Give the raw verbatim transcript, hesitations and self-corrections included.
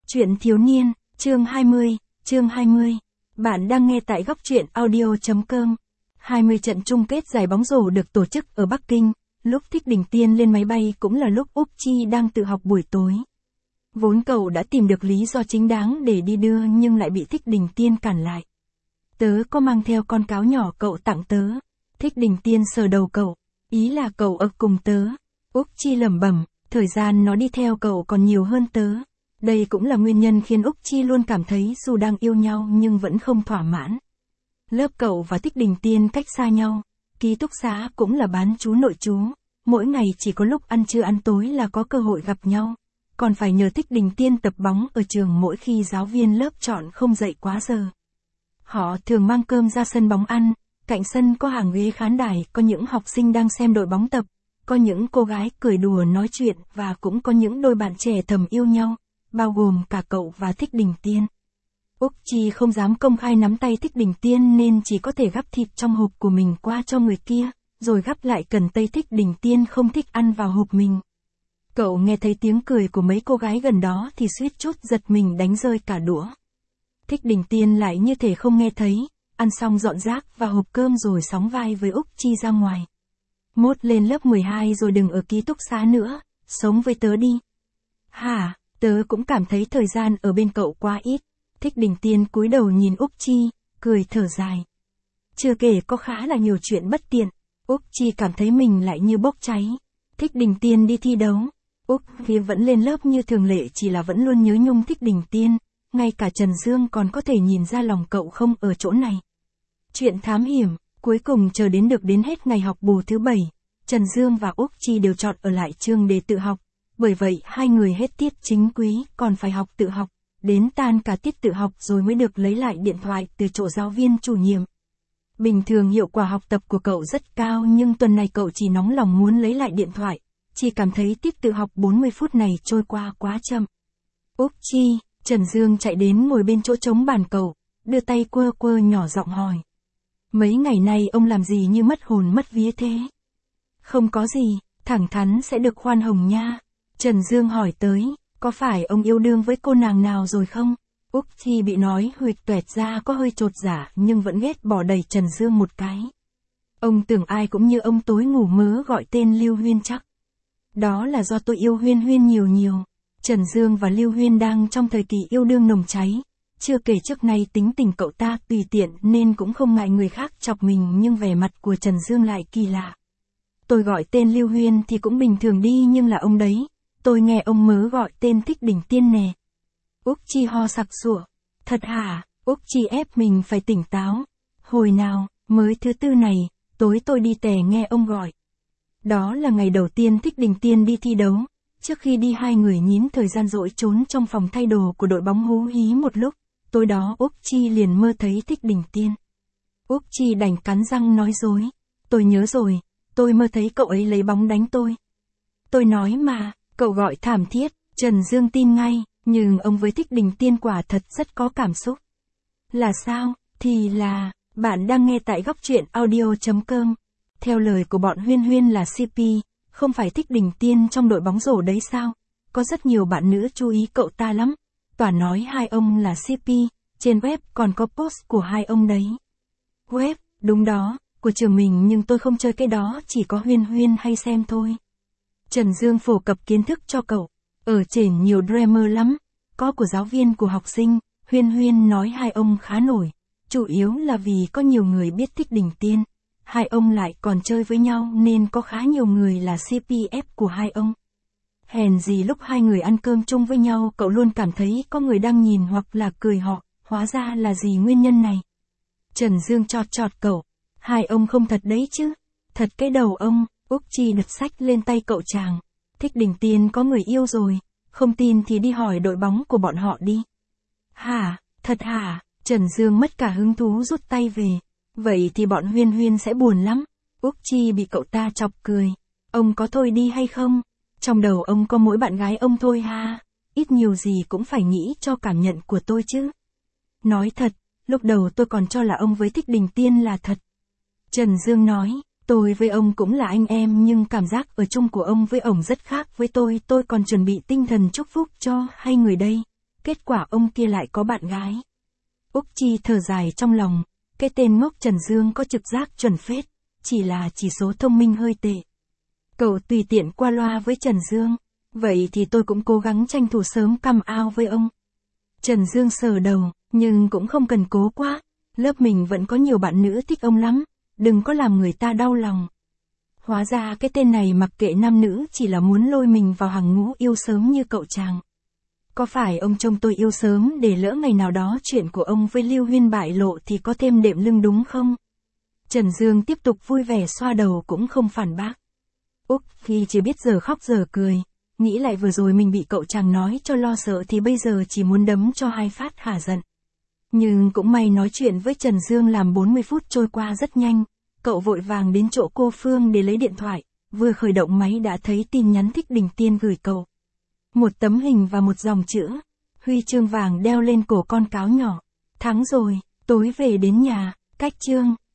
Truyện thiếu niên, chương hai mươi, chương hai mươi. Bạn đang nghe tại góc truyện audio chấm com. hai mươi trận chung kết giải bóng rổ được tổ chức ở Bắc Kinh, lúc Thích Đình Tiên lên máy bay cũng là lúc Úc Chi đang tự học buổi tối. Vốn cậu đã tìm được lý do chính đáng để đi đưa nhưng lại bị Thích Đình Tiên cản lại. Tớ có mang theo con cáo nhỏ cậu tặng tớ. Thích Đình Tiên sờ đầu cậu, ý là cậu ở cùng tớ. Úc Chi lẩm bẩm, thời gian nó đi theo cậu còn nhiều hơn tớ. Đây cũng là nguyên nhân khiến Úc Chi luôn cảm thấy dù đang yêu nhau nhưng vẫn không thỏa mãn. Lớp cậu và Thích Đình Tiên cách xa nhau, ký túc xá cũng là bán trú nội trú, mỗi ngày chỉ có lúc ăn trưa ăn tối là có cơ hội gặp nhau, còn phải nhờ Thích Đình Tiên tập bóng ở trường mỗi khi giáo viên lớp chọn không dậy quá giờ. Họ thường mang cơm ra sân bóng ăn, cạnh sân có hàng ghế khán đài, có những học sinh đang xem đội bóng tập, có những cô gái cười đùa nói chuyện và cũng có những đôi bạn trẻ thầm yêu nhau, bao gồm cả cậu và Thích Đình Tiên. Úc Chi không dám công khai nắm tay Thích Đình Tiên nên chỉ có thể gắp thịt trong hộp của mình qua cho người kia, rồi gắp lại cần tay Thích Đình Tiên không thích ăn vào hộp mình. Cậu nghe thấy tiếng cười của mấy cô gái gần đó thì suýt chút giật mình đánh rơi cả đũa. Thích Đình Tiên lại như thể không nghe thấy, ăn xong dọn rác và hộp cơm rồi sóng vai với Úc Chi ra ngoài. Mốt lên lớp mười hai rồi đừng ở ký túc xá nữa, sống với tớ đi. Hả? Tớ cũng cảm thấy thời gian ở bên cậu quá ít. Thích Đình Tiên cúi đầu nhìn Úc Chi, cười thở dài. Chưa kể có khá là nhiều chuyện bất tiện. Úc Chi cảm thấy mình lại như bốc cháy. Thích Đình Tiên đi thi đấu. Úc Chi vẫn lên lớp như thường lệ, chỉ là vẫn luôn nhớ nhung Thích Đình Tiên. Ngay cả Trần Dương còn có thể nhìn ra lòng cậu không ở chỗ này. Chuyện thám hiểm, cuối cùng chờ đến được đến hết ngày học bù thứ bảy. Trần Dương và Úc Chi đều chọn ở lại trường để tự học. Bởi vậy hai người hết tiết chính quý còn phải học tự học, đến tan cả tiết tự học rồi mới được lấy lại điện thoại từ chỗ giáo viên chủ nhiệm. Bình thường hiệu quả học tập của cậu rất cao nhưng tuần này cậu chỉ nóng lòng muốn lấy lại điện thoại, chỉ cảm thấy tiết tự học bốn mươi phút này trôi qua quá chậm. Úc Chi, Trần Dương chạy đến ngồi bên chỗ trống bàn cậu, đưa tay quơ quơ nhỏ giọng hỏi. Mấy ngày nay ông làm gì như mất hồn mất vía thế? Không có gì, thẳng thắn sẽ được khoan hồng nha. Trần Dương hỏi tới, có phải ông yêu đương với cô nàng nào rồi không? Úc Chi bị nói huỵch toẹt ra có hơi chột dạ nhưng vẫn ghét bỏ đẩy Trần Dương một cái. Ông tưởng ai cũng như ông tối ngủ mơ gọi tên Lưu Huyên chắc. Đó là do tôi yêu Huyên Huyên nhiều nhiều. Trần Dương và Lưu Huyên đang trong thời kỳ yêu đương nồng cháy. Chưa kể trước nay tính tình cậu ta tùy tiện nên cũng không ngại người khác chọc mình, nhưng vẻ mặt của Trần Dương lại kỳ lạ. Tôi gọi tên Lưu Huyên thì cũng bình thường đi nhưng là ông đấy. Tôi nghe ông mớ gọi tên Thích Đình Tiên nè. Úc Chi ho sặc sụa. Thật hả? Úc Chi ép mình phải tỉnh táo. Hồi nào, mới thứ tư này, tối tôi đi tè nghe ông gọi. Đó là ngày đầu tiên Thích Đình Tiên đi thi đấu. Trước khi đi hai người nhín thời gian rỗi trốn trong phòng thay đồ của đội bóng hú hí một lúc. Tối đó Úc Chi liền mơ thấy Thích Đình Tiên. Úc Chi đành cắn răng nói dối. Tôi nhớ rồi, tôi mơ thấy cậu ấy lấy bóng đánh tôi. Tôi nói mà. Cậu gọi thảm thiết, Trần Dương tin ngay, nhưng ông với Thích Đình Tiên quả thật rất có cảm xúc. Là sao? Thì là, bạn đang nghe tại góc truyện audio chấm com. Theo lời của bọn Huyên Huyên là xê pê, không phải Thích Đình Tiên trong đội bóng rổ đấy sao? Có rất nhiều bạn nữ chú ý cậu ta lắm. Toàn nói hai ông là xê pê, trên web còn có post của hai ông đấy. Web, đúng đó, của trường mình nhưng tôi không chơi cái đó, chỉ có Huyên Huyên hay xem thôi. Trần Dương phổ cập kiến thức cho cậu. Ở trên nhiều drama lắm. Có của giáo viên của học sinh. Huyên Huyên nói hai ông khá nổi. Chủ yếu là vì có nhiều người biết Thích Đình Tiên. Hai ông lại còn chơi với nhau nên có khá nhiều người là xê pê ép của hai ông. Hèn gì lúc hai người ăn cơm chung với nhau cậu luôn cảm thấy có người đang nhìn hoặc là cười họ. Hóa ra là gì nguyên nhân này? Trần Dương chọt chọt cậu. Hai ông không thật đấy chứ? Thật cái đầu ông. Úc Chi đặt sách lên tay cậu chàng. Thích Đình Tiên có người yêu rồi. Không tin thì đi hỏi đội bóng của bọn họ đi. Hả? Thật hả? Trần Dương mất cả hứng thú rút tay về. Vậy thì bọn Huyên Huyên sẽ buồn lắm. Úc Chi bị cậu ta chọc cười. Ông có thôi đi hay không? Trong đầu ông có mỗi bạn gái ông thôi ha. Ít nhiều gì cũng phải nghĩ cho cảm nhận của tôi chứ. Nói thật, lúc đầu tôi còn cho là ông với Thích Đình Tiên là thật. Trần Dương nói. Tôi với ông cũng là anh em nhưng cảm giác ở chung của ông với ổng rất khác với tôi, tôi còn chuẩn bị tinh thần chúc phúc cho hai người đây. kết quả ông kia lại có bạn gái. Úc Chi thở dài trong lòng, cái tên ngốc Trần Dương có trực giác chuẩn phết, chỉ là chỉ số thông minh hơi tệ. Cậu tùy tiện qua loa với Trần Dương, vậy thì tôi cũng cố gắng tranh thủ sớm come out với ông. Trần Dương sờ đầu, nhưng cũng không cần cố quá, lớp mình vẫn có nhiều bạn nữ thích ông lắm, đừng có làm người ta đau lòng. Hóa ra cái tên này mặc kệ nam nữ chỉ là muốn lôi mình vào hàng ngũ yêu sớm như cậu chàng. Có phải ông trông tôi yêu sớm để lỡ ngày nào đó chuyện của ông với Lưu Huyên bại lộ thì có thêm đệm lưng đúng không? Trần Dương tiếp tục vui vẻ xoa đầu cũng không phản bác. Úc Phi chỉ biết giờ khóc giờ cười, nghĩ lại vừa rồi mình bị cậu chàng nói cho lo sợ thì bây giờ chỉ muốn đấm cho hai phát hả giận. Nhưng cũng may nói chuyện với Trần Dương làm bốn mươi phút trôi qua rất nhanh, cậu vội vàng đến chỗ cô Phương để lấy điện thoại, vừa khởi động máy đã thấy tin nhắn Thích Đình Tiên gửi cậu. Một tấm hình và một dòng chữ, huy chương vàng đeo lên cổ con cáo nhỏ. Thắng rồi, tối về đến nhà, cách chương.